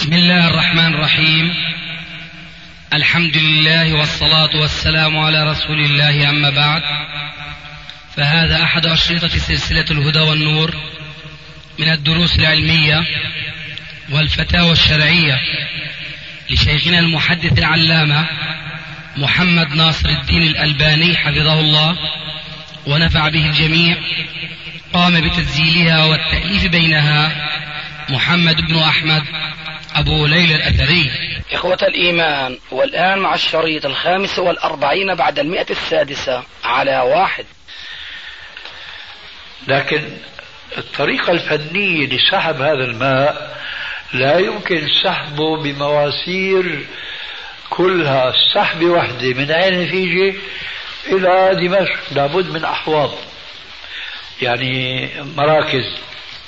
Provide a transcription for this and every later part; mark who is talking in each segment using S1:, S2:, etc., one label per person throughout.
S1: بسم الله الرحمن الرحيم. الحمد لله والصلاة والسلام على رسول الله، أما بعد، فهذا أحد أشرطة سلسلة الهدى والنور من الدروس العلمية والفتاوى الشرعية لشيخنا المحدث العلامة محمد ناصر الدين الألباني حفظه الله ونفع به الجميع. قام بتسجيلها والتأليف بينها محمد بن أحمد أبو ليلى الأثري.
S2: إخوة الإيمان، والآن مع الشريط 45 بعد 106 على 1.
S3: لكن الطريقة الفنية لسحب هذا الماء لا يمكن سحبه بمواسير كلها سحبة واحدة من عين فيجي إلى دمشق، لابد من أحواض، يعني مراكز.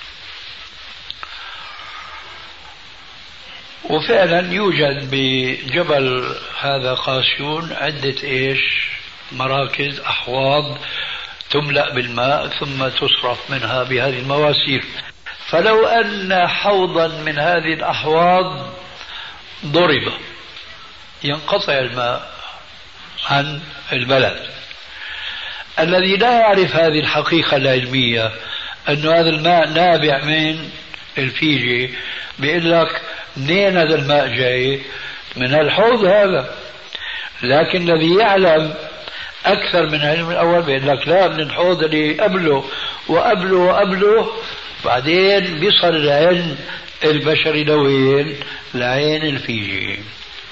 S3: وفعلا يوجد بجبل هذا قاسيون عدة مراكز، أحواض تملأ بالماء ثم تصرف منها بهذه المواسير. فلو أن حوضا من هذه الأحواض ضرب ينقطع الماء عن البلد. الذي لا يعرف هذه الحقيقة العلمية أن هذا الماء نابع من الفيجي، بيقول لك منين هذا الماء جاي؟ من الحوض هذا. لكن الذي يعلم أكثر من علم الأول بيقول لك لا، من الحوض اللي قبله وقبله وقبله، بعدين بيصل العلم البشري لوين؟ لعين الفيجي.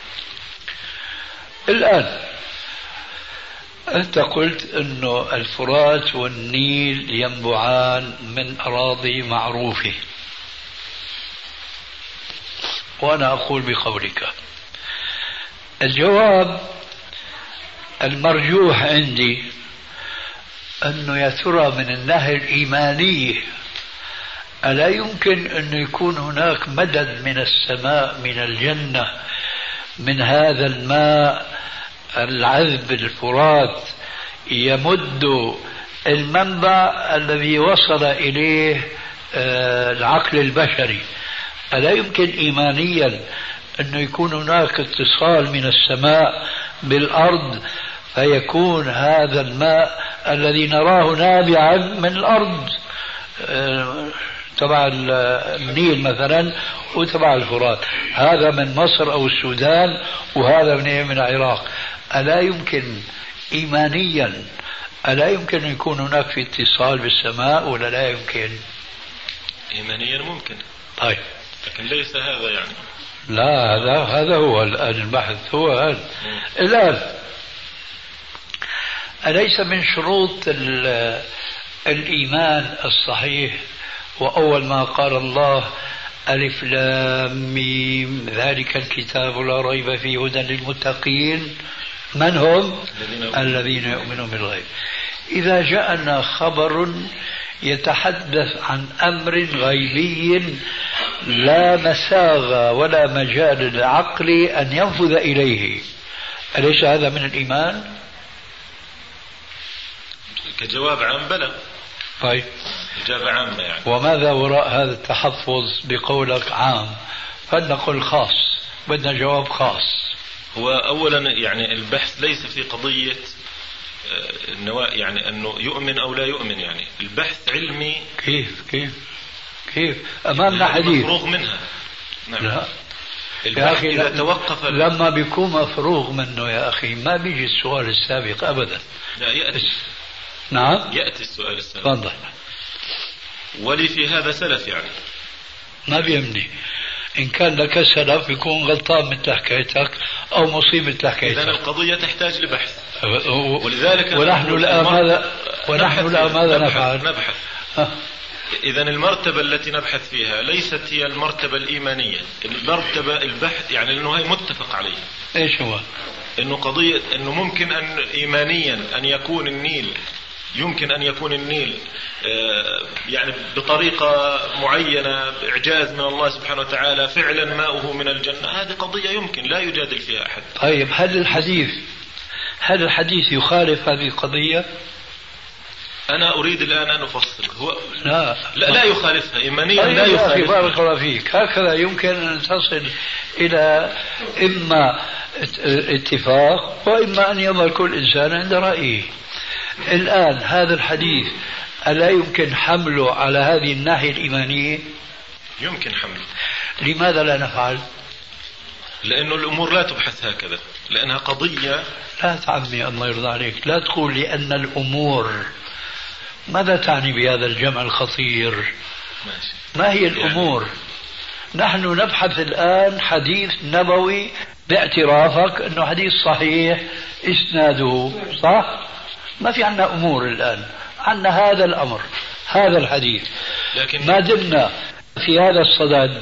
S3: الآن أنت قلت أنه الفرات والنيل ينبعان من أراضي معروفة، وأنا أقول بقولك. الجواب المرجوح عندي أنه يا ترى من الناحية الإيمانية ألا يمكن أن يكون هناك مدد من السماء من الجنة من هذا الماء العذب الفرات يمد المنبع الذي وصل إليه العقل البشري؟ ألا يمكن إيمانيا أنه يكون هناك اتصال من السماء بالأرض فيكون هذا الماء الذي نراه نابعا من الأرض تبع النيل مثلا وتبع الفرات، هذا من مصر أو السودان وهذا من العراق، ألا يمكن إيمانيا ألا يمكن أن يكون هناك في اتصال بالسماء ولا لا يمكن؟
S4: إيمانيا ممكن،
S3: طيب،
S4: لكن ليس هذا يعني.
S3: لا، هذا هو الآن البحث. هو الآن أليس من شروط الإيمان الصحيح وأول ما قال الله ألف لام ميم ذلك الكتاب لا ريب فيه هدى للمتقين؟ من هم؟ الذين يؤمنون بالغيب. إذا جاءنا خبر يتحدث عن أمر غيبي لا مساغ ولا مجال للعقل أن ينفذ إليه، أليس هذا من الإيمان؟
S4: كجواب عام بلى.
S3: طيب،
S4: إجابة عامة يعني.
S3: وماذا وراء هذا التحفظ بقولك عام؟ فلنقل خاص، بدنا جواب خاص.
S4: هو أولا يعني البحث ليس في قضية يعني أنه يؤمن أو لا يؤمن، يعني البحث علمي. كيف
S3: أمامنا حديث
S4: مفروغ منها. نعم.
S3: لا
S4: يا أخي إذا توقف
S3: لما بيكون مفروغ منه يا أخي ما بيجي السؤال السابق أبدا.
S4: لا يأتي.
S3: نعم
S4: يأتي السؤال السابق.
S3: تفضل.
S4: ولي في هذا سلف يعني
S3: ما بيهمني إن كان لك سلف يكون غلطان مثل حكايتك أو مصيب مثل حكايتك.
S4: إذن القضية تحتاج لبحث، ولذلك
S3: ونحن الآن ماذا نفعل؟
S4: نبحث. إذن المرتبة التي نبحث فيها ليست هي المرتبة الإيمانية، المرتبة البحث يعني لأنه هي متفق عليه.
S3: إيش هو؟
S4: إنه قضية إنه ممكن أن إيمانيا أن يكون النيل، يمكن أن يكون النيل يعني بطريقة معينة إعجاز من الله سبحانه وتعالى فعلا ماؤه من الجنة، هذه قضية يمكن لا يجادل فيها أحد.
S3: طيب، هل الحديث يخالف هذه القضية؟
S4: أنا أريد الآن أن أفصل. هو
S3: لا
S4: يخالفها إيمانيا، لا يخالفها.
S3: بارك الله فيك. هكذا يمكن أن تصل إلى إما اتفاق وإما أن يظل كل إنسان عند رأيه. الآن هذا الحديث ألا يمكن حمله على هذه الناحية الإيمانية؟
S4: يمكن حمله.
S3: لماذا لا نفعل؟
S4: لأنه الأمور لا تبحث هكذا، لأنها قضية.
S3: لا تعمي الله يرضى عليك، لا تقول لأن الأمور. ماذا تعني بهذا الجمع الخطير؟
S4: ماشي.
S3: ما هي الأمور؟ نحن نبحث الآن حديث نبوي باعترافك أنه حديث صحيح إسناده صح؟ ما في عنا أمور الآن، عنا هذا الأمر، هذا الحديث.
S4: لكن
S3: ما دمنا في هذا الصدد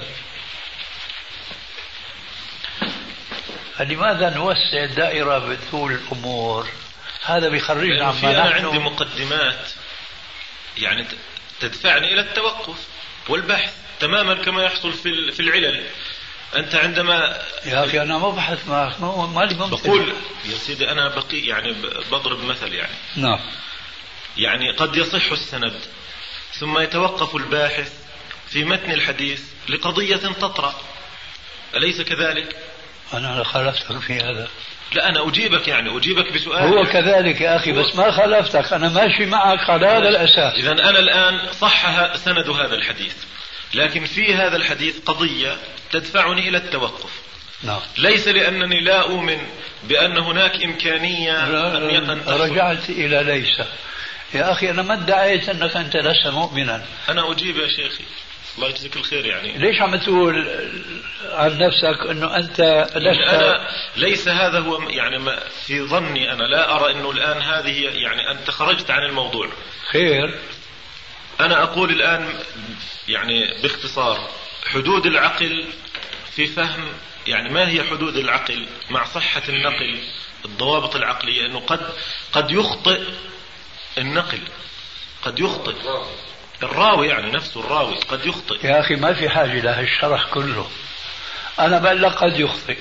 S3: لماذا نوسع الدائرة بطول الأمور؟ هذا بيخرجنا عما
S4: أنا
S3: نحن.
S4: عندي مقدمات يعني تدفعني إلى التوقف والبحث تماما كما يحصل في العلل. أنت عندما
S3: يا أخي أنا ما بحث معك، ما لي ممكن.
S4: بقول يا سيدي أنا يعني بضرب مثل يعني.
S3: نعم.
S4: يعني قد يصح السند ثم يتوقف الباحث في متن الحديث لقضية تطرأ، أليس كذلك؟
S3: أنا خالفتك في هذا.
S4: لا أنا أجيبك بسؤال.
S3: هو كذلك يا أخي، بس ما خالفتك، أنا ماشي معك على هذا الأساس.
S4: إذا أنا الآن صح سند هذا الحديث، لكن في هذا الحديث قضية تدفعني إلى التوقف.
S3: نعم.
S4: ليس لأنني لا أؤمن بأن هناك إمكانية أن
S3: رجعت إلى ليس. يا أخي أنا ما ادعيت أنك أنت لست مؤمنا.
S4: أنا أجيب يا شيخي، الله يجزيك الخير. يعني
S3: ليش عم تقول عن نفسك أنه أنت لست؟
S4: أنا ليس هذا هو يعني في ظني، أنا لا أرى أنه الآن هذه يعني أنت خرجت عن الموضوع.
S3: خير.
S4: أنا أقول الآن يعني باختصار حدود العقل في فهم، يعني ما هي حدود العقل مع صحة النقل، الضوابط العقلية، أنه قد يخطئ النقل، قد يخطئ الراوي، يعني نفسه الراوي قد يخطئ.
S3: يا أخي ما في حاجة لهالشرح كله، أنا بقول لك قد يخطئ.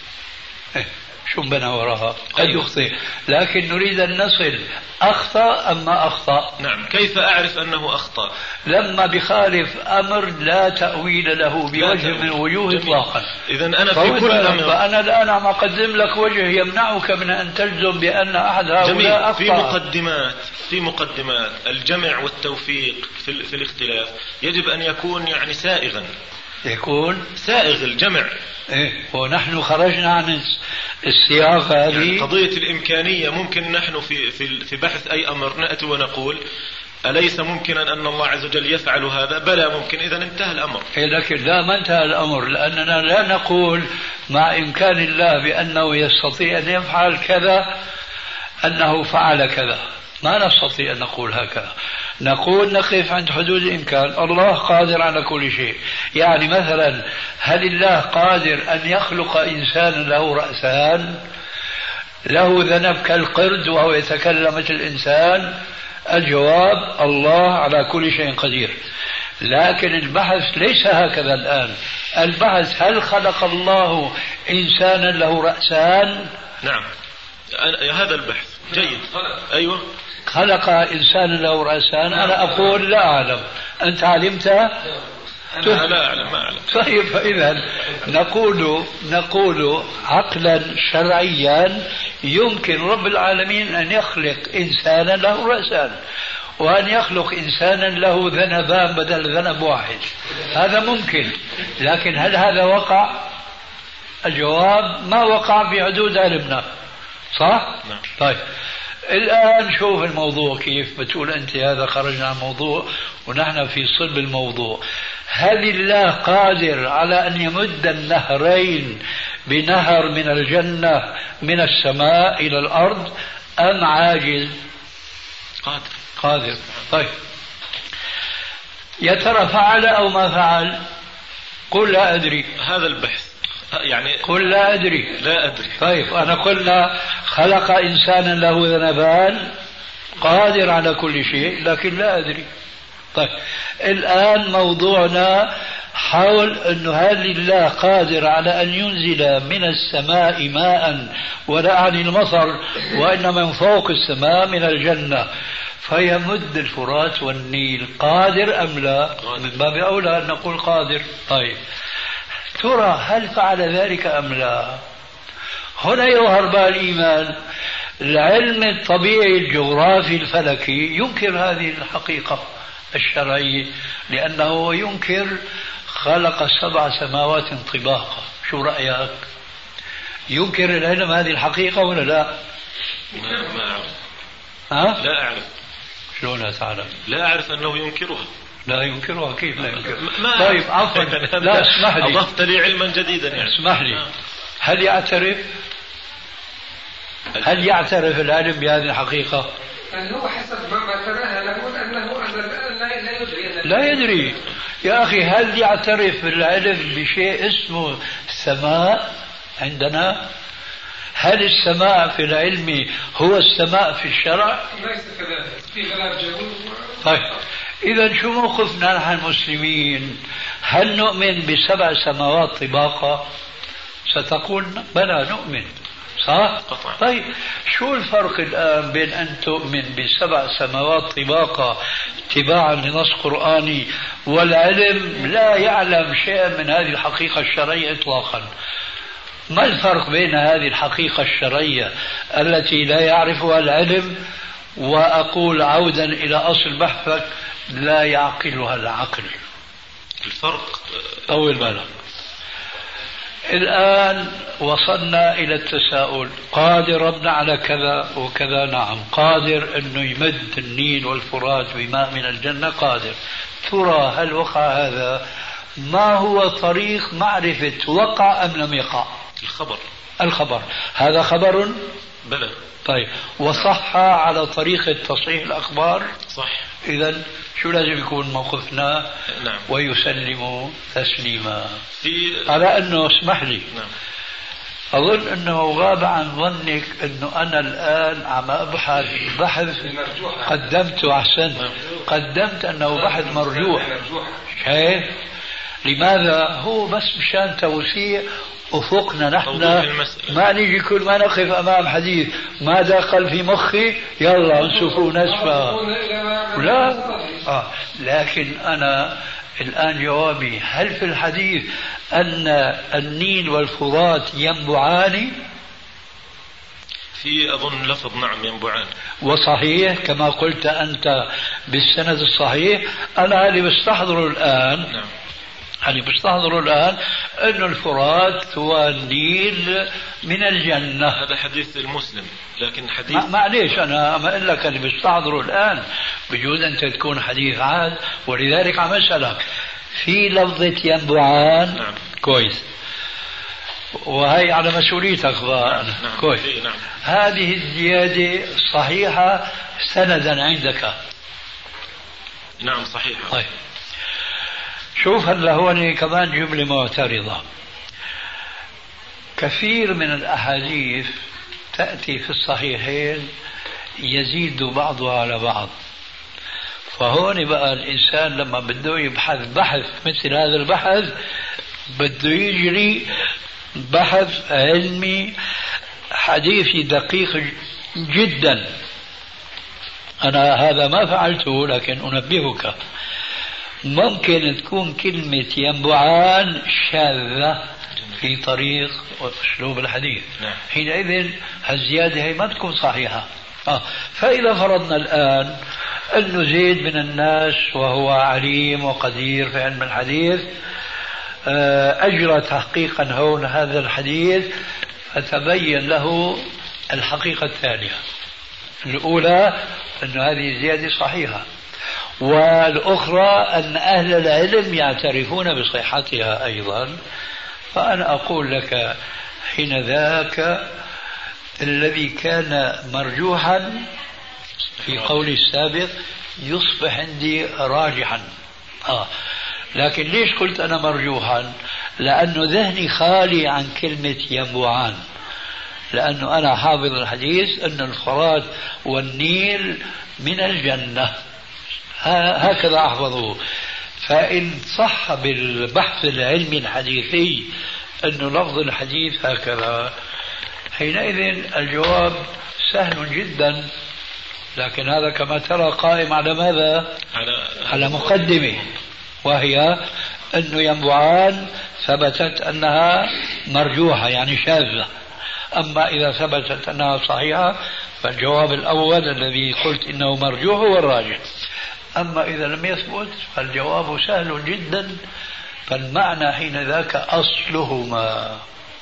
S3: شو بنا وراها؟ قد يخطئ، لكن نريد أن نصل أخطأ أم ما أخطأ.
S4: نعم. كيف أعرف أنه أخطأ؟
S3: لما بخالف أمر لا تأويل له بوجه من وجوه إطلاقا.
S4: إذن أنا في كل أمر،
S3: فأنا الآن عم أقدم لك وجه يمنعك من أن تجزم بأن أحد هؤلاء أخطأ.
S4: في مقدمات الجمع والتوفيق في الاختلاف يجب أن يكون يعني سائغا،
S3: يكون
S4: سائغ الجمع.
S3: إيه، ونحن خرجنا عن السياق هذه.
S4: يعني قضية الإمكانية ممكن نحن في بحث أي أمر نأتي ونقول أليس ممكنا أن الله عز وجل يفعل هذا؟ بلى ممكن، إذا انتهى الأمر.
S3: لكن لا، ما انتهى الأمر، لأننا لا نقول مع إمكان الله بأنه يستطيع أن يفعل كذا أنه فعل كذا، ما نستطيع أن نقول هكذا. نقول نقف عند حدود الإمكان. الله قادر على كل شيء. يعني مثلا هل الله قادر أن يخلق إنسانا له رأسان، له ذنب كالقرد وهو يتكلم مثل الإنسان؟ الجواب الله على كل شيء قدير. لكن البحث ليس هكذا الآن. البحث هل خلق الله إنسانا له رأسان؟
S4: نعم، هذا البحث جيد. أيوة،
S3: خلق إنسانا له رأسان. أنا أقول لا أعلم، أنت علمت؟
S4: أنا لا أعلم، ما أعلم.
S3: طيب، فإذا نقول عقلا شرعيا يمكن رب العالمين أن يخلق إنسانا له رأسان، وأن يخلق إنسانا له ذنبان بدل ذنب واحد. هذا ممكن، لكن هل هذا وقع؟ الجواب ما وقع في حدود علمنا، صح؟
S4: نعم.
S3: طيب الآن شوف الموضوع كيف بتقول أنت هذا خرجنا عن الموضوع ونحن في صلب الموضوع. هل الله قادر على أن يمد النهرين بنهر من الجنة من السماء إلى الأرض أم عاجز؟ قادر. طيب يا ترى فعل أو ما فعل؟ قل لا أدري.
S4: هذا البحث يعني
S3: قل لا أدري.
S4: لا أدري.
S3: طيب أنا قلنا خلق إنسانا له ذنبان، قادر على كل شيء، لكن لا أدري. طيب الآن موضوعنا حول أنه هل الله قادر على أن ينزل من السماء ماء، ولا عن المطر وإنما من فوق السماء من الجنة. فيمد الفرات والنيل، قادر أم لا؟ من باب أولى أن نقول قادر. طيب ترى هل فعل ذلك أم لا؟ هنا يظهر بقى الإيمان. العلم الطبيعي الجغرافي الفلكي ينكر هذه الحقيقة الشرعية، لأنه ينكر خلق 7 سماوات طباقا. شو رأيك؟ ينكر العلم هذه الحقيقة ولا لا؟
S4: ما أعرف.
S3: ها؟
S4: لا أعرف.
S3: شلون لا تعلم؟
S4: لا أعرف أنه ينكرها.
S3: لا ينكرها، كيف لا ينكرها؟ طيب عفوا، لا اسمح لي،
S4: أضفت لي علما جديدا يعني.
S3: اسمح لي، هل يعترف العلم بهذه الحقيقة؟
S5: هو حسب ما تباهى له أنه
S3: لا يدري. يا أخي هل يعترف العلم بشيء اسمه السماء عندنا؟ هل السماء في العلم هو السماء في الشرع؟
S5: ليس كذلك، في غلاف جوي.
S3: طيب إذا شو موقفنا نحن المسلمين؟ هل نؤمن ب7 سماوات طباقا؟ ستقول بلى نؤمن، صح؟ طيب شو الفرق الآن بين أن تؤمن ب7 سماوات طباقا اتباعا لنص قرآني والعلم لا يعلم شيئا من هذه الحقيقة الشرعية إطلاقا؟ ما الفرق بين هذه الحقيقة الشرعية التي لا يعرفها العلم، وأقول عودا إلى أصل بحثك، لا يعقلها العقل؟
S4: الفرق
S3: طول بالك. الآن وصلنا إلى التساؤل، قادر ربنا على كذا وكذا؟ نعم قادر أنه يمد النيل والفرات بماء من الجنة، قادر. ترى هل وقع هذا؟ ما هو طريق معرفة وقع أم لم يقع؟ الخبر هذا خبر؟
S4: بلى.
S3: طيب وصح على طريقة تصحيح الأخبار؟
S4: صح.
S3: إذن شو لازم يكون موقفنا؟
S4: نعم.
S3: ويسلم تسليما.
S4: على
S3: أنه اسمح لي،
S4: نعم.
S3: أظن أنه غاب عن ظنك أنه أنا الآن عم أبحث بحث قدمته، أحسن، قدمت أنه بحث مرجوح. شايف؟ لماذا؟ هو بس مشان توسيع أفقنا نحن، ما نيجي كل ما نقف أمام حديث ما دخل في مخي يلا نشوفه نسفة. لا لكن أنا الآن جوابي، هل في الحديث أن النيل والفرات ينبعان؟
S4: في أظن لفظ نعم ينبعان،
S3: وصحيح كما قلت أنت بالسند الصحيح. أنا اللي بستحضره الآن،
S4: نعم،
S3: اللي بستحضره الآن أن الفرات والنيل من الجنة.
S4: هذا حديث المسلم، لكن حديث
S3: معليش أنا أما أقول لك اللي بستحضره الآن، بجوز أنت تكون حديث عاد، ولذلك عم أسألك في لفظة ينبعان.
S4: نعم.
S3: كويس، وهي على مسؤوليتك بقى.
S4: نعم.
S3: كويس.
S4: نعم.
S3: هذه الزيادة صحيحة سندا عندك؟
S4: نعم صحيحة.
S3: طيب شوف هلا هون كمان جملة معترضة. كثير من الأحاديث تأتي في الصحيحين يزيد بعضها على بعض، فهون بقى الإنسان لما بده يبحث بحث مثل هذا البحث بده يجري بحث علمي حديثي دقيق جدا. أنا هذا ما فعلته، لكن أنبهك ممكن تكون كلمة ينبعان شاذة في طريق وأسلوب الحديث.
S4: نعم.
S3: حينئذ الزيادة هي ما تكون صحيحة. فإذا فرضنا الآن أنه زيد من الناس وهو عليم وقدير في علم الحديث أجرى تحقيقا هون هذا الحديث، فتبين له الحقيقة الثانية. الأولى أن هذه الزيادة صحيحة، والأخرى أن أهل العلم يعترفون بصحتها أيضا. فأنا أقول لك حين ذاك الذي كان مرجوحا في قولي السابق يصبح عندي راجحا. لكن ليش قلت أنا مرجوحا؟ لأنه ذهني خالي عن كلمة ينبوعان، لأنه أنا حافظ الحديث أن الفرات والنيل من الجنة، هكذا أحفظه. فإن صح بالبحث العلمي الحديثي أنه لفظ الحديث هكذا، حينئذ الجواب سهل جدا. لكن هذا كما ترى قائم على ماذا؟ على مقدمة، وهي أنه ينبوعان ثبتت أنها مرجوحة يعني شاذة. أما إذا ثبتت أنها صحيحة فالجواب الأول الذي قلت إنه مرجوح هو الراجح. أما إذا لم يثبت فالجواب سهل جدا. فالمعنى حين ذاك أصلهما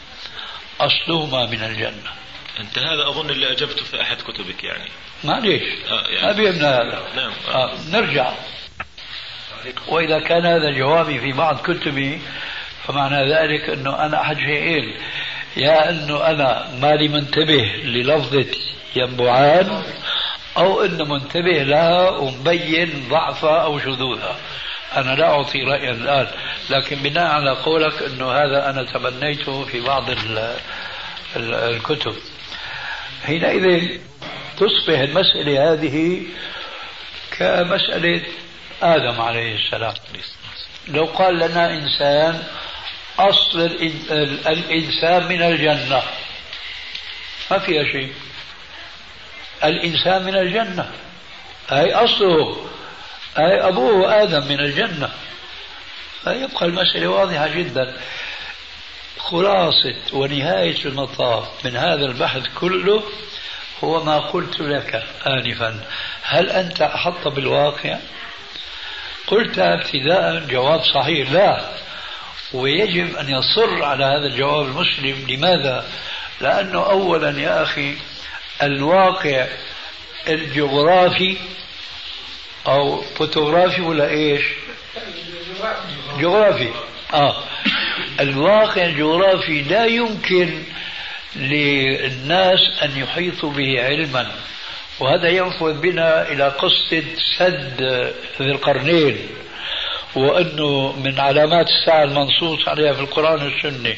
S3: من الجنة.
S4: أنت هذا أظن اللي أجبته في أحد كتبك يعني.
S3: معليش
S4: يعني.
S3: أبينا هذا.
S4: نعم.
S3: نرجع. وإذا كان هذا جوابي في بعض كتبي فمعنى ذلك أنه أنا أحد شيئين: يا أنه أنا مالي منتبه للفظة ينبوعان، أو أنه منتبه لها ومبين ضعفها أو شذوذها. أنا لا أعطي رأيا الآن، لكن بناء على قولك أنه هذا أنا تبنيته في بعض الكتب، حينئذ تصبح المسألة هذه كمسألة آدم عليه السلام. لو قال لنا إنسان أصل الإنسان من الجنة، ما فيها شيء. الإنسان من الجنة أي أصله، أي أبوه آدم من الجنة، فيبقى المسألة واضحة جدا. خلاصة ونهاية المطاف من هذا البحث كله هو ما قلت لك آنفا. هل أنت أحط بالواقع؟ قلت ابتداء جواب صحيح لا، ويجب أن يصر على هذا الجواب المسلم. لماذا؟ لأنه أولا يا أخي الواقع الجغرافي أو فوتوغرافي ولا إيش؟ جغرافي. الواقع الجغرافي لا يمكن للناس أن يحيطوا به علما. وهذا ينفذ بنا إلى قصة سد ذي القرنين، وأنه من علامات الساعة المنصوص عليها في القرآن والسنة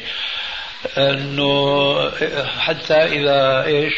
S3: أنه حتى إذا إيش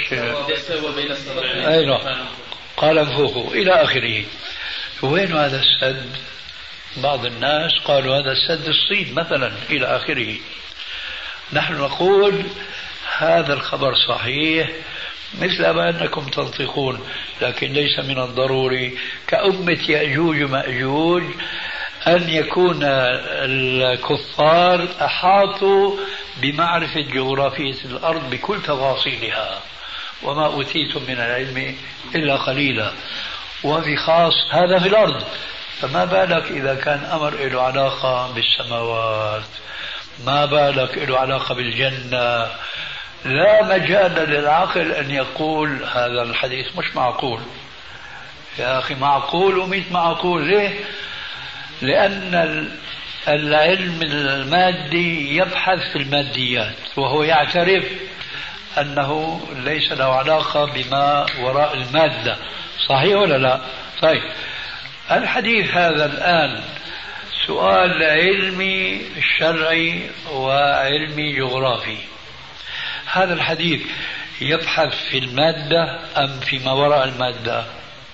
S3: قال انفخوا إلى آخره. وين هذا السد؟ بعض الناس قالوا هذا السد الصين مثلا إلى آخره. نحن نقول هذا الخبر صحيح مثل ما أنكم تنطقون، لكن ليس من الضروري كأمة يأجوج ومأجوج أن يكون الكفار أحاطوا بمعرفة جغرافية الأرض بكل تفاصيلها، وما أوتيتم من العلم إلا قليلا. وفي خاص هذا في الأرض، فما بالك إذا كان أمر له علاقة بالسماوات، ما بالك له علاقة بالجنة. لا مجال للعقل أن يقول هذا الحديث مش معقول. يا أخي معقول وميت معقول. ليه؟ لأن العلم المادي يبحث في الماديات، وهو يعترف أنه ليس له علاقة بما وراء المادة. صحيح ولا لا؟ طيب الحديث هذا الآن سؤال علمي شرعي وعلمي جغرافي. هذا الحديث يبحث في المادة أم فيما وراء المادة؟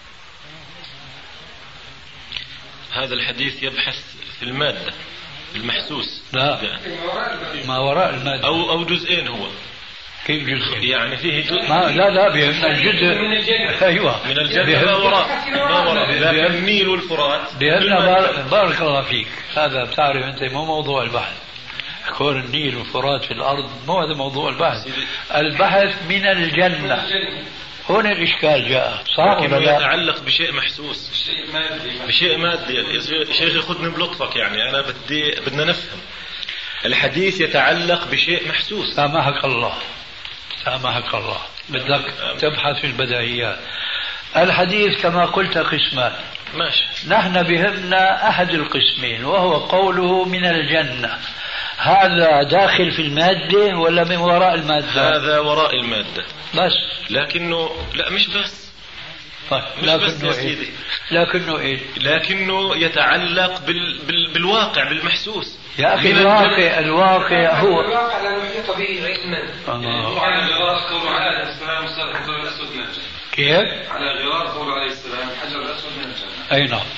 S4: هذا الحديث يبحث في المادة المحسوس.
S3: لا، ما وراء المادة
S4: أو جزئين. هو
S3: كيف جزء؟
S4: يعني فيه جزء
S3: لا بهمنا الجزء
S5: من الجنة.
S3: أيوة
S4: من الجنة ما وراء لكن النيل والفرات
S3: بهمنا. بارك الله فيك. هذا بتعرف أنت مو موضوع البحث. كون النيل والفرات في الأرض مو هذا موضوع البحث. البحث من الجنة. هنا الإشكال جاء. صح ولا لا؟
S4: يتعلق بشيء محسوس، بشيء مادي. شيخي خذني بلطفك، يعني أنا بدنا نفهم. الحديث يتعلق بشيء محسوس.
S3: سامحك الله بدك تبحث في البديهيات. الحديث كما قلت قسمان.
S4: ماشي.
S3: نحن بهمنا أحد القسمين وهو قوله من الجنة. هذا داخل في المادة ولا من وراء المادة؟
S4: هذا وراء المادة
S3: بس.
S4: لكنه لا مش بس.
S3: طيب لكنه إيه؟
S4: لكنه يتعلق بالواقع بالمحسوس.
S3: يا أخي الواقع هو
S5: الواقع لا نحيط به علما.
S6: على الغرار قول عليه السلام الحجر الأسود من الجنة.
S3: كيف؟
S6: على الغرار قول عليه السلام الحجر الأسود من الجنة.
S3: أي نعم.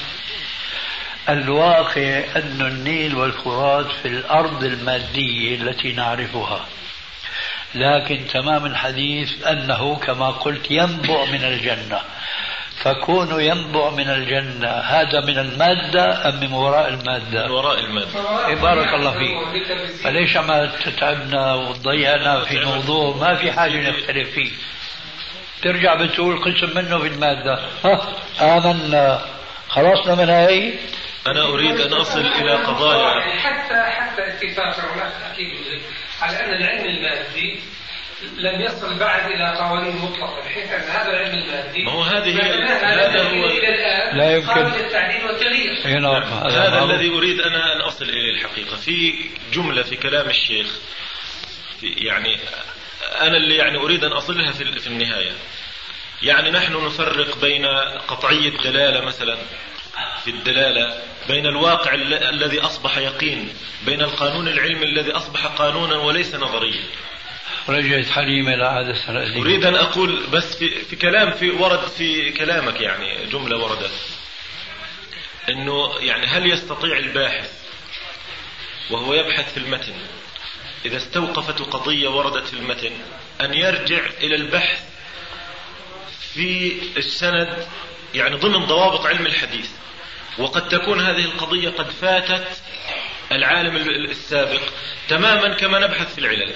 S3: الواقع أن النيل والفرات في الأرض المادية التي نعرفها، لكن تمام الحديث أنه كما قلت ينبع من الجنة. فكون ينبع من الجنة هذا من المادة أم من وراء المادة؟
S4: من وراء المادة.
S3: بارك الله فيك. فليش ما تتعبنا وتضيعنا في موضوع ما في حاجة نختلف فيه؟ ترجع بتقول قسم منه في المادة. آمنا خلصنا من هاي.
S4: أنا أريد أن أصل إلى قضايا
S5: حتى اتفاقا ولا تأكيد على أن العلم المادي لم يصل بعد إلى قوانين مطلقة، بحيث أن هذا العلم المادي
S4: ما هو هذا هو
S3: لا يمكن
S5: التعديل والتغيير.
S4: هذا الذي أريد أنا أن أصل إليه الحقيقة. في جملة في كلام الشيخ يعني أنا اللي يعني أريد أن أصلها في النهاية. يعني نحن نفرق بين قطعي الدلالة مثلا في الدلالة، بين الواقع الذي أصبح يقين، بين القانون العلمي الذي أصبح قانونا وليس نظريا.
S3: رجعت حليمة لعادة السنة.
S4: أريد أن أقول بس في كلام ورد في كلامك يعني جملة وردت إنه يعني هل يستطيع الباحث وهو يبحث في المتن إذا استوقفت قضية وردت في المتن أن يرجع إلى البحث في السند يعني ضمن ضوابط علم الحديث، وقد تكون هذه القضية قد فاتت العالم السابق تماما كما نبحث في العلل،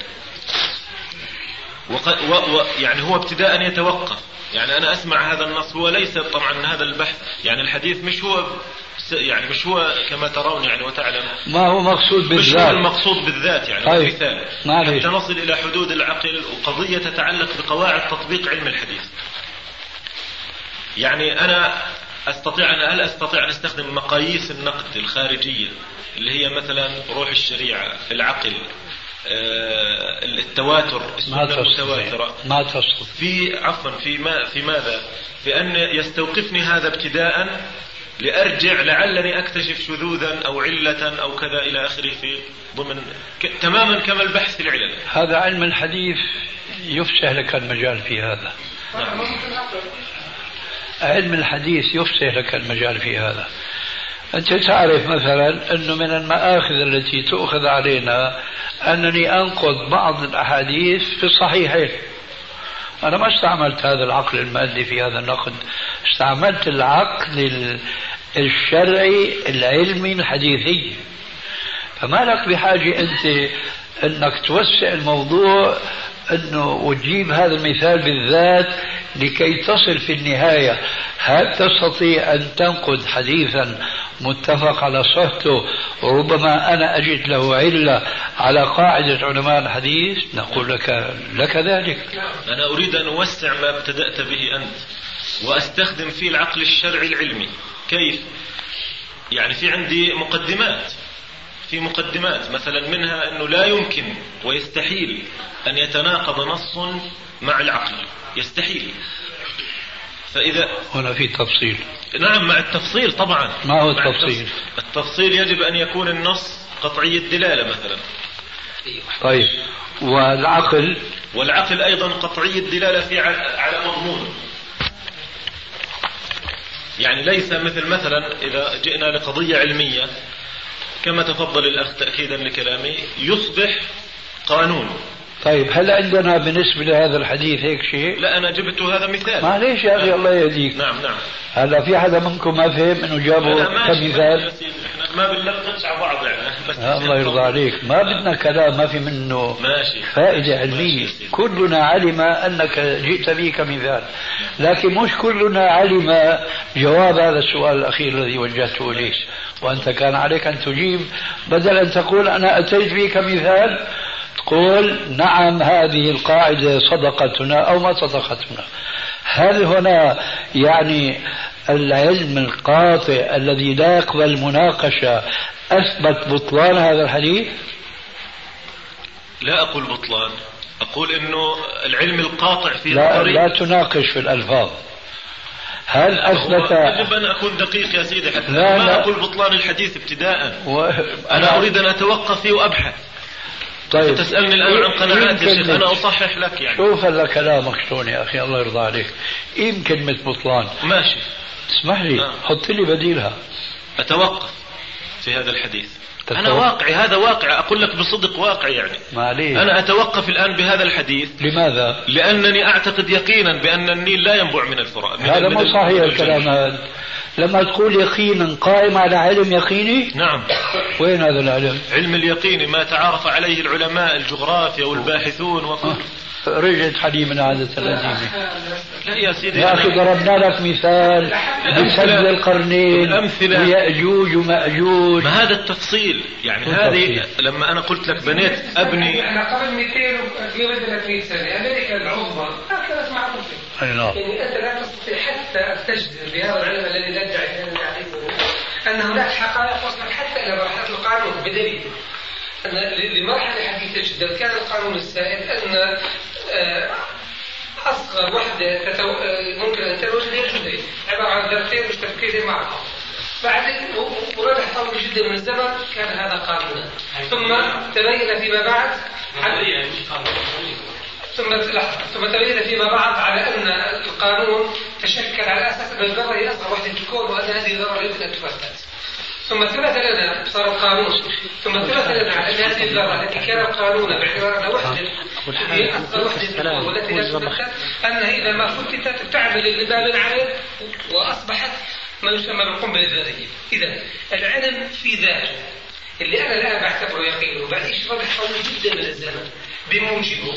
S4: يعني هو ابتداء يتوقف. يعني أنا أسمع هذا النص، هو ليس طبعا هذا البحث يعني الحديث مش هو كما ترون يعني وتعلم
S3: ما هو مقصود بالذات،
S4: مش هو المقصود بالذات يعني.
S3: طيب.
S4: مثال حتى نصل إلى حدود العقل وقضية تتعلق بقواعد تطبيق علم الحديث. يعني أنا هل أستطيع أن أستخدم مقاييس النقد الخارجية اللي هي مثلا روح الشريعة، العقل، التواتر، السنة المتواترة،
S3: ما تستطيع
S4: في ماذا؟ في أن يستوقفني هذا ابتداء لأرجع لعلني أكتشف شذوذا أو علة أو كذا إلى آخره في ضمن تماما كما البحث في العلل.
S3: هذا علم الحديث يفسح لك المجال في هذا.
S4: نعم.
S3: علم الحديث يفسح لك المجال في هذا. أنت تعرف مثلا أنه من المآخذ التي تؤخذ علينا أنني أنقض بعض الأحاديث في الصحيحين. أنا ما استعملت هذا العقل المادي في هذا النقد، استعملت العقل الشرعي العلمي الحديثي. فما لك بحاجة أنت أنك توسع الموضوع أنه وتجيب هذا المثال بالذات لكي تصل في النهاية. هل تستطيع أن تنقد حديثا متفق على صحته وربما أنا أجد له علة على قاعدة علماء الحديث؟ نقول لك ذلك.
S4: أنا أريد أن أوسع ما ابتدأت به أنت وأستخدم فيه العقل الشرعي العلمي. كيف؟ يعني في عندي مقدمات مثلا منها أنه لا يمكن ويستحيل أن يتناقض نص مع العقل، يستحيل. فإذا
S3: هنا في تفصيل.
S4: نعم مع التفصيل طبعا.
S3: ما هو التفصيل؟
S4: التفصيل يجب أن يكون النص قطعي الدلالة مثلا.
S3: طيب
S4: والعقل أيضا قطعي الدلالة على مضمون. يعني ليس مثلا إذا جئنا لقضية علمية كما تفضل الأخ تأكيدا لكلامي يصبح قانون.
S3: طيب هل عندنا بالنسبة لهذا الحديث هيك شيء؟
S4: لا أنا جبت هذا مثال.
S3: معليش يا أخي الله يهديك.
S4: نعم.
S3: هلا في حدا منكم ما فهم إنه جابوا كمثال؟
S4: ما بنلقنش على بعض يعني. بس
S3: الله يرضى عليك، ما بدنا كلام ما في منه
S4: ماشي.
S3: فائدة علمية. كلنا علم أنك جئت به كمثال، لكن مش كلنا علم جواب هذا السؤال الأخير الذي وجهته إليه، وأنت كان عليك أن تجيب بدل أن تقول أنا أتيت به كمثال، تقول نعم هذه القاعدة صدقتنا أو ما صدقتنا. هل هنا يعني العلم القاطع الذي لا يقبل مناقشة أثبت بطلان هذا الحديث؟
S4: لا أقول بطلان، أقول إنه العلم القاطع في
S3: لا تناقش في الألفاظ. هل أثبت؟
S4: يجب أن أكون دقيق يا سيدي حتى ما أقول بطلان الحديث ابتداء. أنا أريد أن أتوقف فيه وأبحث.
S3: طيب
S4: تسألني الآن عن قناعات يا شيخ، أنا أصحح لك يعني.
S3: شوف هلا كلامك شلون يا أخي الله يرضى عليك. كلمة بطلان
S4: ماشي،
S3: اسمح لي حط لي بديلها.
S4: أتوقف في هذا الحديث أنا واقعي، هذا واقع، أقول لك بصدق واقعي يعني.
S3: معليه.
S4: أنا أتوقف الآن بهذا الحديث.
S3: لماذا؟
S4: لأنني أعتقد يقينا بأن النيل لا ينبع من الفرات.
S3: هذا مو صحيح الكلام هذا. لما تقول يقينا قائم على علم يقيني؟
S4: نعم.
S3: وين هذا العلم؟
S4: علم اليقين ما تعارف عليه العلماء الجغرافيا والباحثون وكل.
S3: رجعت حليمنا عادة القديمة.
S4: لا يا سيدي
S3: يا أخي ضربنا لك مثال بسد القرنين ويأجوج ومأجوج.
S4: ما هذا التفصيل يعني هذه لما أنا قلت لك بنيت أبني.
S5: أنا قبل 200 في 300 سنة أمريكا العظمى كانت معروفة. يعني أنت لا تستطيع حتى أن تجزم بهذا العلم الذي ندعي أن هناك حقائق وصلت حتى إلى مرحلة القانون بدليل أن لمرحلة حديثة جدا كان القانون السائد أن أصغر وحدة ممكن أن تلوج هي الجندري عبارة عن ذرتين مشتركين معها. بعدين ورد طول جدا من الزمن كان هذا قانونا، ثم تبين فيما بعد ثم تبين فيما بعد على أن القانون تشكل على أساس أن الذرة هي أصغر وحدة في الكون وأن هذه الذرة يمكن أن تفتت. ثم ثبت لنا صار القانون، ثم ثبت لنا على أن هذه الذرة التي كان القانون باعتبار أنها وحدة هي أصغر وحدة في الكون والتي لا تفتت أنها إذا ما فتتت تعمل الباب العين وأصبحت ما يسمى بالقنبلة الذرية. إذا العلم في ذاته اللي أنا الآن بعتبره يقين وبعد إشراف طويل جدا من الزمن بموجبه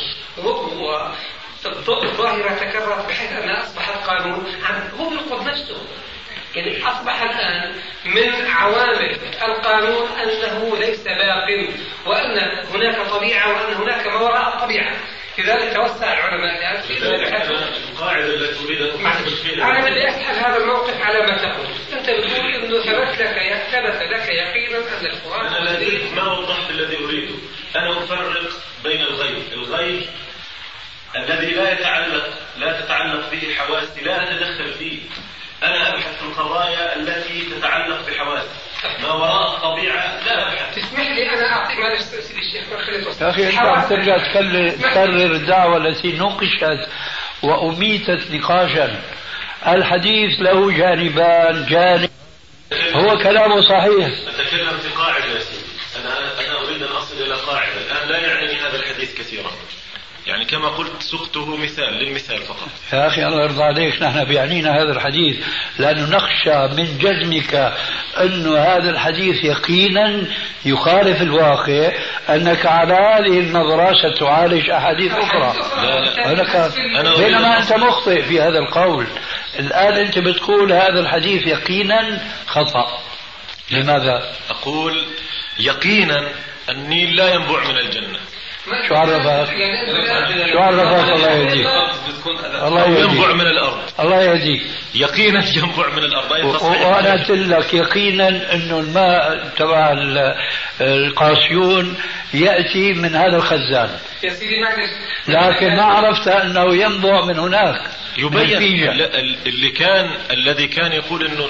S5: الظاهرة تكررت بحيث أنها أصبحت قانون هو يقود نفسه. يعني أصبح الآن من عوامل القانون أنه ليس باق وأن هناك طبيعة وأن هناك ما وراء الطبيعة. لذلك توسع العلماء الآن في
S4: القاعدة التي تريد أن
S5: أنا بدي أسأل هذا الموقف على ما تقول. أنت بتقول إنه ثبت لك يقينا أن القرآن
S4: أنا ما وضحت الذي أريده. أنا أفرق بين الغيب الذي لا تتعلق به حواسي لا أتدخل فيه. أنا أبحث في القضايا التي تتعلق بحواسي ما وراء الطبيعة لا أبحث.
S5: تسمح لي أنا أعطي معلش سيدي الشيخ
S3: يا أخي أنت عم ترجع تكرر الدعوة التي نقشت وأميتت نقاشا. الحديث له جانبان، جانب هو كلامه صحيح.
S4: أتكلم في قاعدة يا سيدي. أنا أريد أن أصل إلى قاعدة الآن لا يعنيني هذا الحديث كثيرا، يعني كما قلت سقته مثال للمثال فقط.
S3: يا أخي الله يرضى عليك نحن بيعنينا هذا الحديث لأنه نخشى من جزمك أنه هذا الحديث يقينا يخالف الواقع أنك على هذه النظرة ستعالج أحاديث أخرى.
S4: لا.
S3: بينما أنت مخطئ في هذا القول. الآن أنت بتقول هذا الحديث يقينا خطأ. لماذا؟
S4: أقول يقينا النيل لا ينبع من الجنة.
S3: شو عرفك؟ الله يهديك. الله يهديك.
S4: ينبع من الأرض.
S3: الله يهديك.
S4: يقينا ينبع من الأرض.
S3: وأنا قلت لك يقينا إنه الماء تبع القاسيون يأتي من هذا الخزان. لكن ما عرفت أنه ينبع من هناك.
S4: يبين الذي كان يقول إنه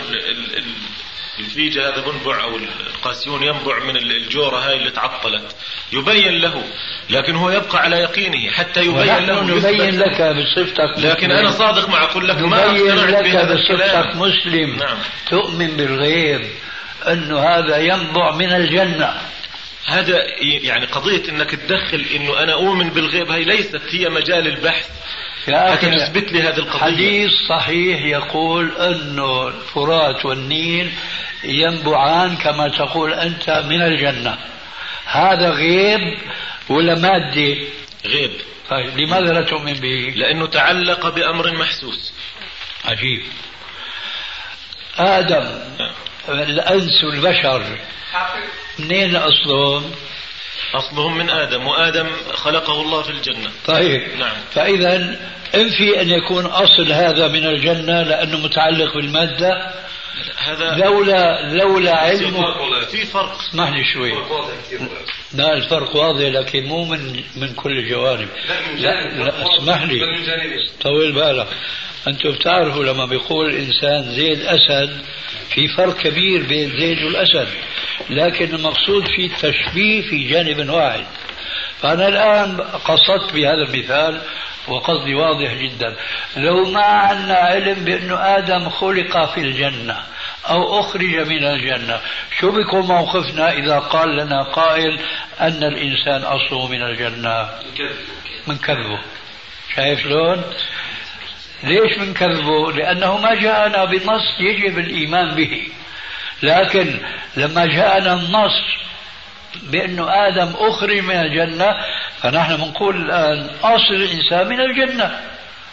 S4: الفيجة هذا بنبع أو القاسيون ينبع من الجورة هاي اللي تعطلت يبين له، لكن هو يبقى على يقينه حتى يبين له.
S3: نبين لك بصفتك
S4: لكن أنا صادق مع أقول لك ما
S3: نبين لك بصفتك مسلم.
S4: نعم.
S3: تؤمن بالغيب أنه هذا ينبع من الجنة.
S4: هذا يعني قضية أنك تدخل أنه أنا أؤمن بالغيب هي ليست هي مجال البحث حتى تثبت لي هذه القضية.
S3: حديث صحيح يقول أنه الفرات والنيل ينبعان كما تقول أنت من الجنة. هذا غيب ولا مادة؟
S4: غيب.
S3: طيب لماذا لا تؤمن به؟
S4: لأنه تعلق بأمر محسوس.
S3: عجيب. آدم الأنس والبشر منين أصلهم؟
S4: أصلهم من آدم، وآدم خلقه الله في الجنة.
S3: طيب.
S4: نعم.
S3: فإذا ينفي أن يكون أصل هذا من الجنة لأنه متعلق بالمادة.
S4: هذا
S3: لولا علم
S4: في فرق.
S3: اسمح لي شوي. لا الفرق واضح لكن مو من كل الجوانب. لا اسمح لي طول بالك. أنتم بتعرفوا لما بيقول الإنسان زيد أسد في فرق كبير بين زيد والأسد، لكن المقصود في التشبيه في جانب واحد. فأنا الآن قصدت بهذا المثال وقصدي واضح جدا. لو ما عندنا علم بأنه آدم خلق في الجنة أو أخرج من الجنة، شو بيكون موقفنا إذا قال لنا قائل أن الإنسان أصله من الجنة؟ منكذبه. شايف شلون؟ ليش منكذبه؟ لأنه ما جاءنا بنص يجب الإيمان به، لكن لما جاءنا النص بأن آدم أخرج من الجنة فنحن بنقول الآن أصل الإنسان من الجنة.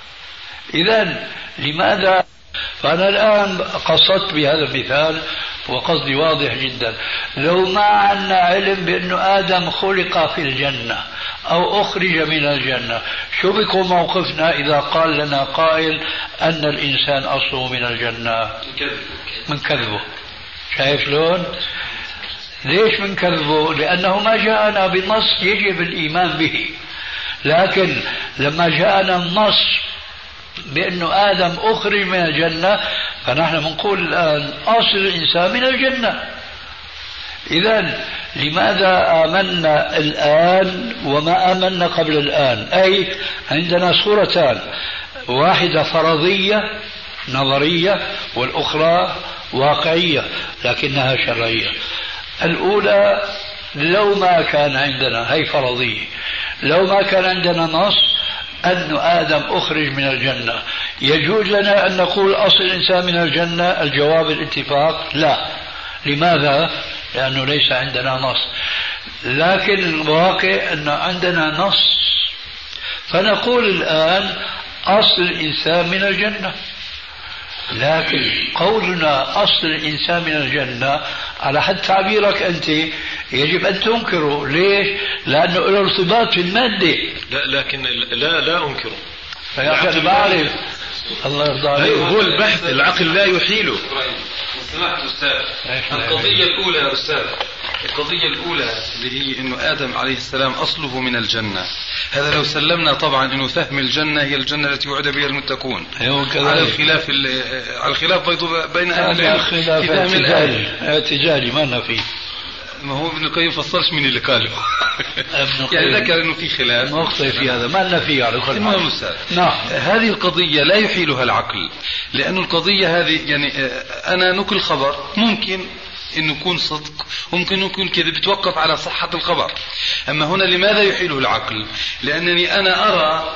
S3: إذن لماذا؟ فأنا الآن قصدت بهذا المثال وقصدي واضح جدا. لو ما عندنا علم بأن آدم خلق في الجنة أو أخرج من الجنة، شو بيكون موقفنا إذا قال لنا قائل أن الإنسان أصله من الجنة؟ منكذبه. شايف شلون؟ ليش منكذبه؟ لأنه ما جاءنا بنص يجب الإيمان به، لكن لما جاءنا النص بأن آدم أخرج من الجنة فنحن بنقول الآن أصل الإنسان من الجنة. إذن لماذا آمنا الآن وما آمنا قبل الآن؟ أي عندنا صورتان، واحدة فرضية نظرية والأخرى واقعية لكنها شرعية. الأولى لو ما كان عندنا، هي فرضية، لو ما كان عندنا نص أن آدم أخرج من الجنة، يجوز لنا أن نقول أصل الإنسان من الجنة؟ الجواب الاتفاق لا. لماذا؟ لأنه ليس عندنا نص. لكن الواقع أن عندنا نص، فنقول الآن أصل الإنسان من الجنة. لكن قولنا أصل الإنسان من الجنة على حد تعبيرك أنت يجب أن تنكره. ليش؟ لأنه له ارتباط في المادة.
S4: لكن لا أنكره.
S3: فيعقل بعرف. الله يرضى عليك.
S4: هو البحث العقل لا يحيله.
S6: سمعت أستاذ القضية الأولى يا أستاذ، القضية الأولى اللي هي إنه آدم عليه السلام أصله من الجنة، هذا لو سلمنا طبعا إنه فهم الجنة هي الجنة التي وعد بها المتقون، على الخلاف بين أهل العلم
S3: اعتزالي ما فيه.
S6: ما هو ابن القيم فصلش من اللي قاله يعني ذكر انه في خلاف
S3: مخطئ في هذا، ما لنا فيه على كل
S6: المهم نعم. هذه القضية لا يحيلها العقل، لأن القضية هذه يعني أنا نقل خبر ممكن انه يكون صدق وممكن يكون كذب، بتوقف على صحة الخبر. اما هنا لماذا يحيله العقل؟ لأنني انا ارى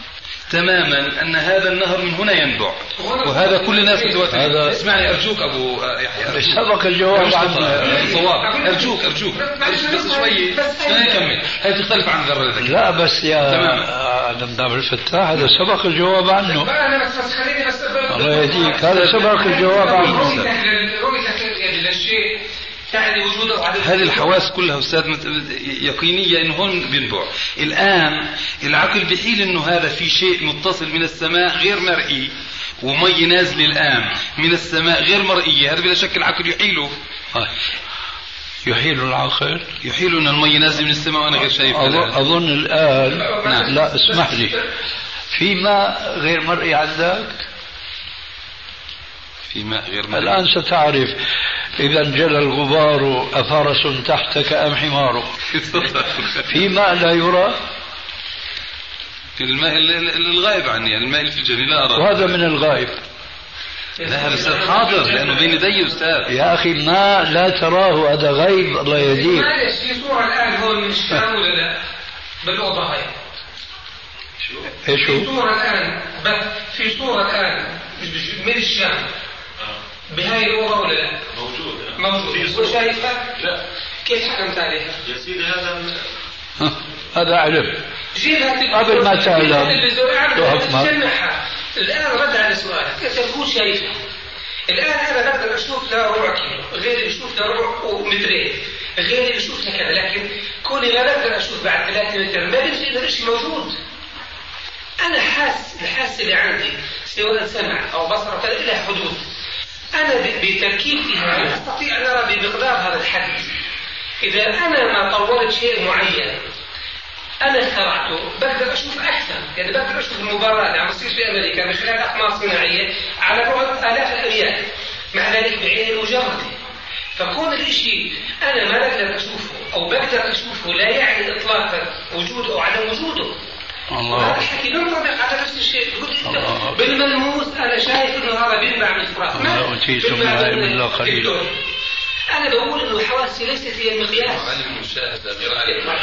S6: تماما ان هذا النهر من هنا ينبع، وهذا كل الناس هذا. اسمعني ارجوك ابو يحيى،
S3: سبق الجواب عنه
S6: صواب. ارجوك بس شوي نكمل. هذه تختلف عن ذرتك.
S3: لا بس يا عبد الفتاح هذا سبق الجواب عنه.
S5: انا بس خليني بس
S3: الله يهديك، هذا سبق الجواب عنه.
S5: يعني وجوده.
S6: هذه الحواس كلها أستاذ يقينية إنه هون بينبع. الآن العقل بحيل إنه هذا في شيء متصل من السماء غير مرئي، ومي نازل الآن من السماء غير مرئية، هذا بلا شك العقل يحيله.
S3: يحيل العقل؟
S6: يحيل إن المي نازل من السماء وأنا غير شايف.
S3: أظن الآن نعم. لا اسمح لي، في ماء غير مرئي عندك؟
S6: في ماء غير مرئي.
S3: الآن ستعرف إذا انجلى الغبار أفرس تحتك أم حمار. في ماء لا يرى؟
S6: الماء الغائب عني، الماء اللي في الجنة لا أرى.
S3: وهذا من الغائب.
S6: لا هذا حاضر لأنه بين يدي أستاذ.
S3: يا أخي ما لا تراه هذا غيب. الله يهديك.
S5: معلش في صورة الآن هون من الشام ولا لا؟ بالأوضة هاي.
S3: إيش
S5: في صورة الآن في صورة الآن من الشام بهاي الأوضة ولا لا؟ موجود. وشايفها؟
S4: لا.
S5: كيف حكمت عليها؟
S4: يا سيدي
S3: هذا علم. قبل ما تعلم
S5: الآن رد على سؤالك، أنت تقول شايفها. الآن أنا بقدر أشوف لا ربع كيلو، غيري بيشوف لا ربع ومترين، غيري بيشوف كذا، لكن كوني ما بقدر أشوف بعد 3 متر ما بيمشي إذا الشيء موجود. أنا الحاسة اللي عندي سواء سمع أو بصر كذا إلى حدود. أنا بتركيبتي هذا أستطيع أن أرى بمقدار هذا الحد. إذا أنا ما طورت شيء معين أنا اخترعته بقدر أشوف أكثر، يعني بقدر أشوف المباراة اللي عم تصير في أمريكا من خلال أقمار صناعية على بعد آلاف الأميال، مع ذلك بعين المجردة. فكون الإشي أنا ما بقدر أشوفه أو بقدر أشوفه لا يعني إطلاقا وجوده أو عدم وجوده.
S3: الله.
S5: الحكي بينطبق على نفس الشيء. بالملموس أنا شايف إنه هذا بينبع من الفراغ.
S3: ما أوتيتم من العلم إلا قليلا.
S5: أنا بقول إنه حواسي ليست هي المقياس.
S6: علم المشاهدة غير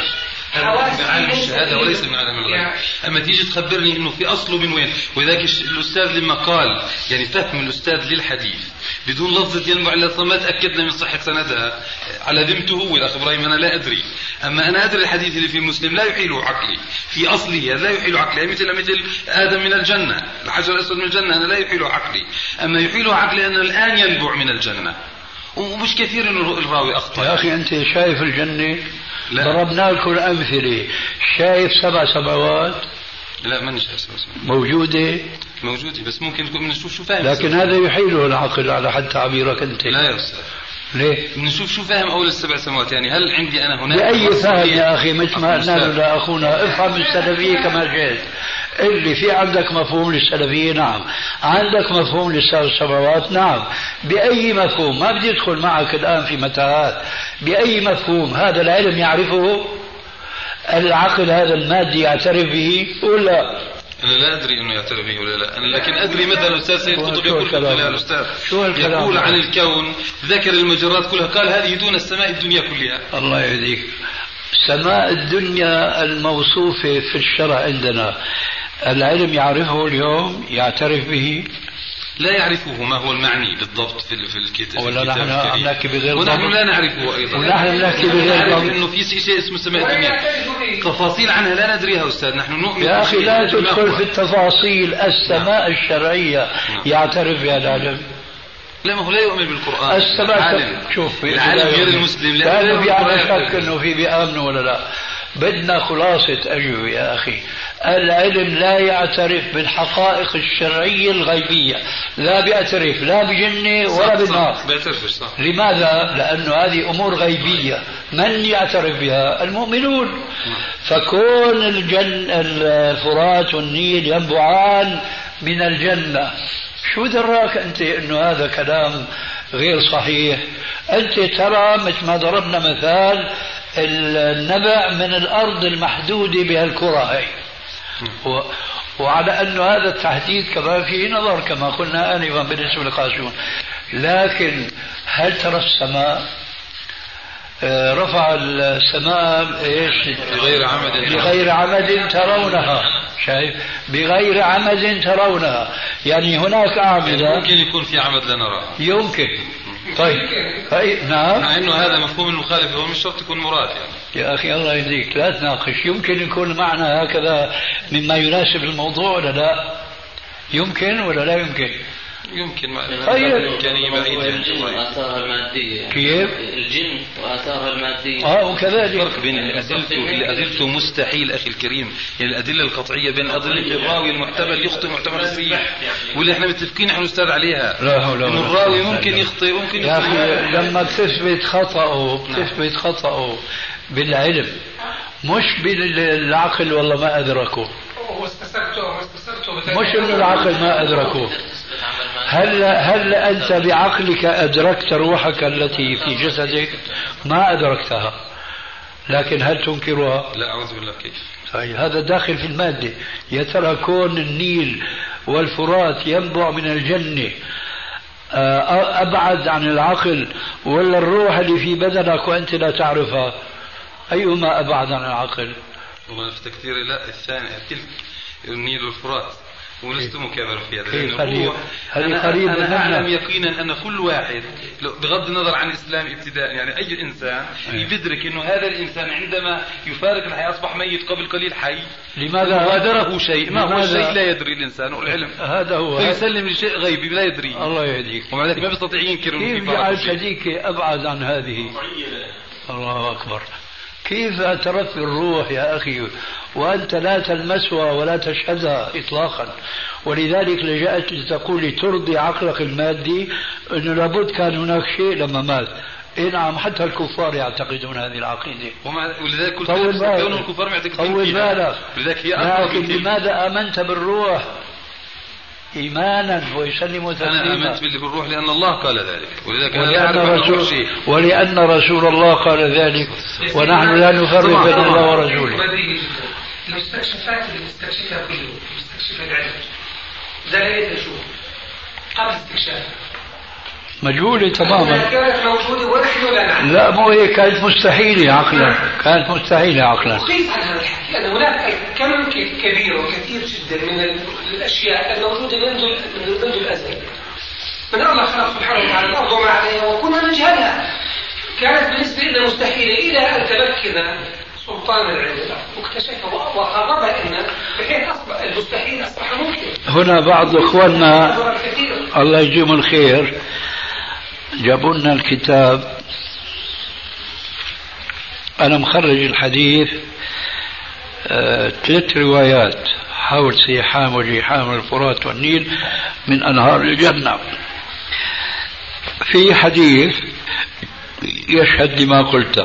S6: علم الشهادة وليس من علم الغيب. أما تيجي تخبرني إنه في أصله من وين، وذاك الأستاذ لما قال يعني فهم الأستاذ للحديث بدون لفظة ينبع إلا ما تأكدنا من صحة سندها على ذمته هو الأخ إبراهيم، أنا لا أدري. أما أنا أدري الحديث اللي في مسلم لا يحيله عقلي في أصله، لا يحيله عقلي، مثل آدم من الجنة، الحجر الأسود من الجنة، أنا لا يحيله عقلي. أما يحيله عقلي أنه الآن ينبع من الجنة، ومش كثير إنه الراوي أخطأ.
S3: يا أخي أنت شايف الجنة؟ لا. ضربنا لكم أمثلة. شايف 7 سماوات؟
S6: لا ماني شايف 7 سماوات. موجودة بس ممكن نكون بنشوف شو فاهم.
S3: لكن هذا يحيله العقل على حد تعبيرك أنت.
S6: لا يا أستاذ.
S3: ليه؟
S6: بنشوف شو فاهم أول ال7 سماوات، يعني هل عندي أنا هناك
S3: بأي فهم يا أخي؟ مثل ما قلنا لأخونا افهم السلفية كما جئت. اللي في عندك مفهوم للسلفية نعم، عندك مفهوم للسماوات نعم. بأي مفهوم؟ ما بدي أدخل معك الآن في متاهات. بأي مفهوم هذا العلم يعرفه؟ العقل هذا المادي يعترف به ولا؟
S6: أنا لا أدري أنه يعترف به ولا لا، أنا لكن أدري مثلا الأستاذ سيد قطب يقول الأستاذ يقول عن الكون، ذكر المجرات كلها، قال هذه دون السماء الدنيا كلها.
S3: الله يهديك. سماء الدنيا الموصوفة في الشرع عندنا العلم يعرفه اليوم، يعترف به؟
S6: لا يعرفه ما هو المعني بالضبط في الكتاب.
S3: ولا نحن نحكي بغير ضبط.
S6: ونحن لا نعرفه أيضا.
S3: ونحن نحكي بغير ضبط.
S6: إنه في شيء اسمه سماء الدنيا، تفاصيل عنها لا ندريها أستاذ. نحن نؤمن
S3: يا أخي لا تدخل في التفاصيل. السماء الشرعية يعترف بها العلم؟
S6: لا، ما هو لا يؤمن بالقرآن.
S3: شوف
S6: العالم غير المسلم لا
S3: يؤمن بالقرآن. شك إنه في بيآمنوا ولا لا. بدنا خلاصة أجوبة يا أخي. العلم لا يعترف بالحقائق الشرعية الغيبية، لا بيعترف لا بجنة ولا بالنار. لماذا؟ لأنه هذه أمور غيبية. من يعترف بها؟ المؤمنون. فكون الفرات والنيل ينبعان من الجنة، شو دراك أنت أنه هذا كلام غير صحيح؟ أنت ترى مثل ما ضربنا مثال النبع من الأرض المحدودة بهالكرة هي، وعلى أنه هذا التحديد كمان فيه نظر كما قلنا آنفا بالنسبة للقاسون. لكن هل ترى السماء؟ رفع السماء ايش؟ بغير عمد ترونها. شايف؟ بغير عمد ترونها، يعني هناك أعمدة
S6: ممكن يكون في عمد لا نراها.
S3: يمكن. طيب نعم،
S6: مع انه هذا مفهوم المخالف، هو مش شرط يكون مراد يعني.
S3: يا اخي الله يهديك لا تناقش. يمكن يكون معنى هكذا مما يناسب الموضوع ولا لا؟ يمكن ولا لا يمكن؟
S6: يمكن
S3: طيب.
S6: الإمكانية بعيدة.
S7: وآثارها المادية.
S3: كيف؟
S7: الجن وآثارها المادية.
S3: وكذلك.
S6: الفرق بين الأدلة مستحيل أخي الكريم، يعني الأدلة القطعية بين أدلة الراوي المحتمل يخطئ محتمل صحيح، واللي احنا متفقين نحن أستاذ عليها.
S3: لا حول ولا قوة.
S6: الراوي ممكن يخطئ ممكن
S3: يا أخي لما تثبت خطأه بالعلم مش بالعقل، والله ما أدركه. مش إنه العقل ما أدركه. هل أنت بعقلك أدركت روحك التي في جسدك؟ ما أدركتها، لكن هل تنكرها؟
S6: لا أعوذ بالله. كيف؟
S3: طيب هذا داخل في المادة. يا ترى كون النيل والفرات ينبع من الجنة أبعد عن العقل، ولا الروح اللي في بدنك وأنت لا تعرفها؟ أيهما أبعد عن العقل؟
S6: والله في تكثير لا الثاني تلك النيل والفرات، ولست مكابرا في
S3: هذا قريب.
S6: أنا أعلم يقينا أن كل واحد بغض النظر عن الإسلام ابتداء، يعني أي إنسان يدرك أنه هذا الإنسان عندما يفارق الحياة أصبح ميت قبل قليل حي.
S3: لماذا
S6: غادره شيء؟ ما هو الشيء لا يدري الإنسان والعلم
S3: هذا هو،
S6: فيسلم لشيء غيبي لا يدري.
S3: الله يهديك.
S6: ومع ذلك ما بيستطيع ينكر.
S3: كيف جعلت هذيك أبعد عن هذه؟ الله أكبر. كيف ترفع الروح يا أخي وأنت لا تلمسها ولا تشهدها إطلاقا؟ ولذلك لجأت لتقول لترضي عقلك المادي أنه لابد كان هناك شيء لما مات. نعم، حتى الكفار يعتقدون هذه العقيدة.
S6: ولذلك كل
S3: الكفار يعتقدون فيها. لكن لماذا آمنت بالروح إيمانا ويسلم تسليما؟
S6: أنا آمنت بالروح لأن الله قال ذلك،
S3: ولأن رسول الله قال ذلك، ونحن لا نفرق بين الله ورسوله.
S5: المستكشفات اللي مستكشفها كل يوم، مستكشف العلم دلالة نشوف قبل استكشافها
S3: مجهولة تماما.
S5: كانت موجودة ونحن لا نعلم.
S3: لا مو هي كانت مستحيلة عقلا، كانت مستحيلة عقلا.
S5: وقيس على هذا الحكي أن هناك كم كبير وكثير جدا من الأشياء الموجودة منذ الأزل. من الله خلق سبحانه وتعالى الأرض وما عليها وكنا نجهلها. كانت بالنسبة لنا مستحيلة إلى أن تمكن سلطان العلم واكتشفها وقربها لنا بحيث أصبح المستحيل أصبح ممكن.
S3: هنا بعض إخواننا الله يجزيهم الخير جابوا لنا الكتاب، أنا مخرج الحديث 3 روايات حول سيحام وجيحام الفرات والنيل من أنهار الجنة. في حديث يشهد لما قلت،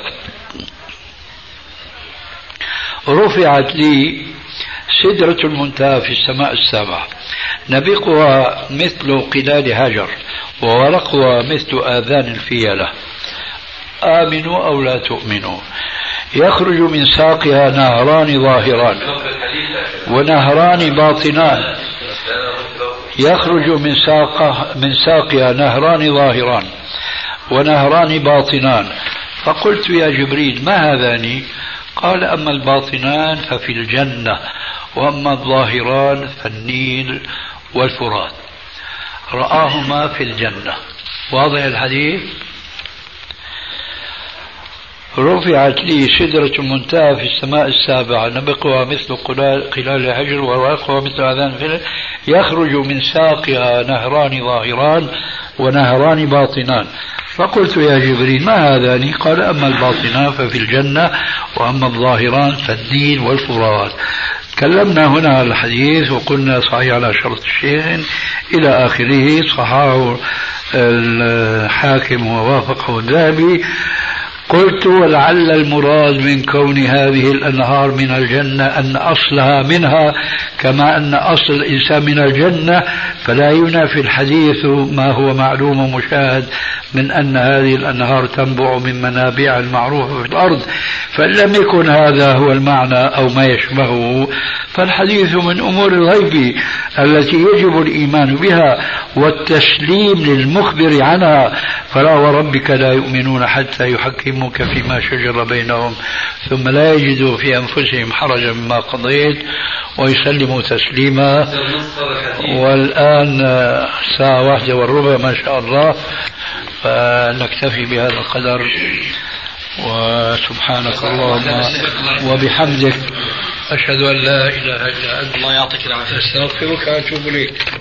S3: رفعت لي سدرة المنتهى في السماء السابعة، نبقها مثل قلال هجر وورقها مثل آذان الفيلة، آمنوا أو لا تؤمنوا، يخرج من ساقها نهران ظاهران ونهران باطنان، يخرج من ساقها نهران ظاهران ونهران باطنان. فقلت يا جبريل ما هذان؟ قال أما الباطنان ففي الجنة وأما الظاهران فالنيل والفرات، رآهما في الجنة. واضح الحديث؟ رفعت لي سدرة المنتهى في السماء السابعة، نبقها مثل قلال هجر وورقها مثل آذان الفيل، يخرج من ساقها نهران ظاهران ونهران باطنان. فقلت يا جبريل ما هذان؟ قال أما الباطنان ففي الجنة وأما الظاهران فالنيل والفرات. تكلمنا هنا على الحديث وقلنا صحيح على شرط الشيخ إلى آخره، صححه الحاكم ووافقه الذهبي. قلت ولعل المراد من كون هذه الأنهار من الجنة أن أصلها منها كما أن أصل الإنسان من الجنة، فلا ينافي الحديث ما هو معلوم ومشاهد من أن هذه الأنهار تنبع من منابع المعروفة في الأرض. فإن لم يكن هذا هو المعنى أو ما يشبهه فالحديث من أمور الغيب التي يجب الإيمان بها والتسليم للمخبر عنها. فلا وربك لا يؤمنون حتى يحكموك فيما شجر بينهم ثم لا يجدوا في أنفسهم حرجا مما قضيت ويسلموا تسليما. والآن 1:15 ما شاء الله، فنكتفي بهذا القدر، وسبحانك اللهم وبحمدك أشهد أن لا إله إلا أنت، الله يعطيك العافية، أستغفرك وأتوب إليك.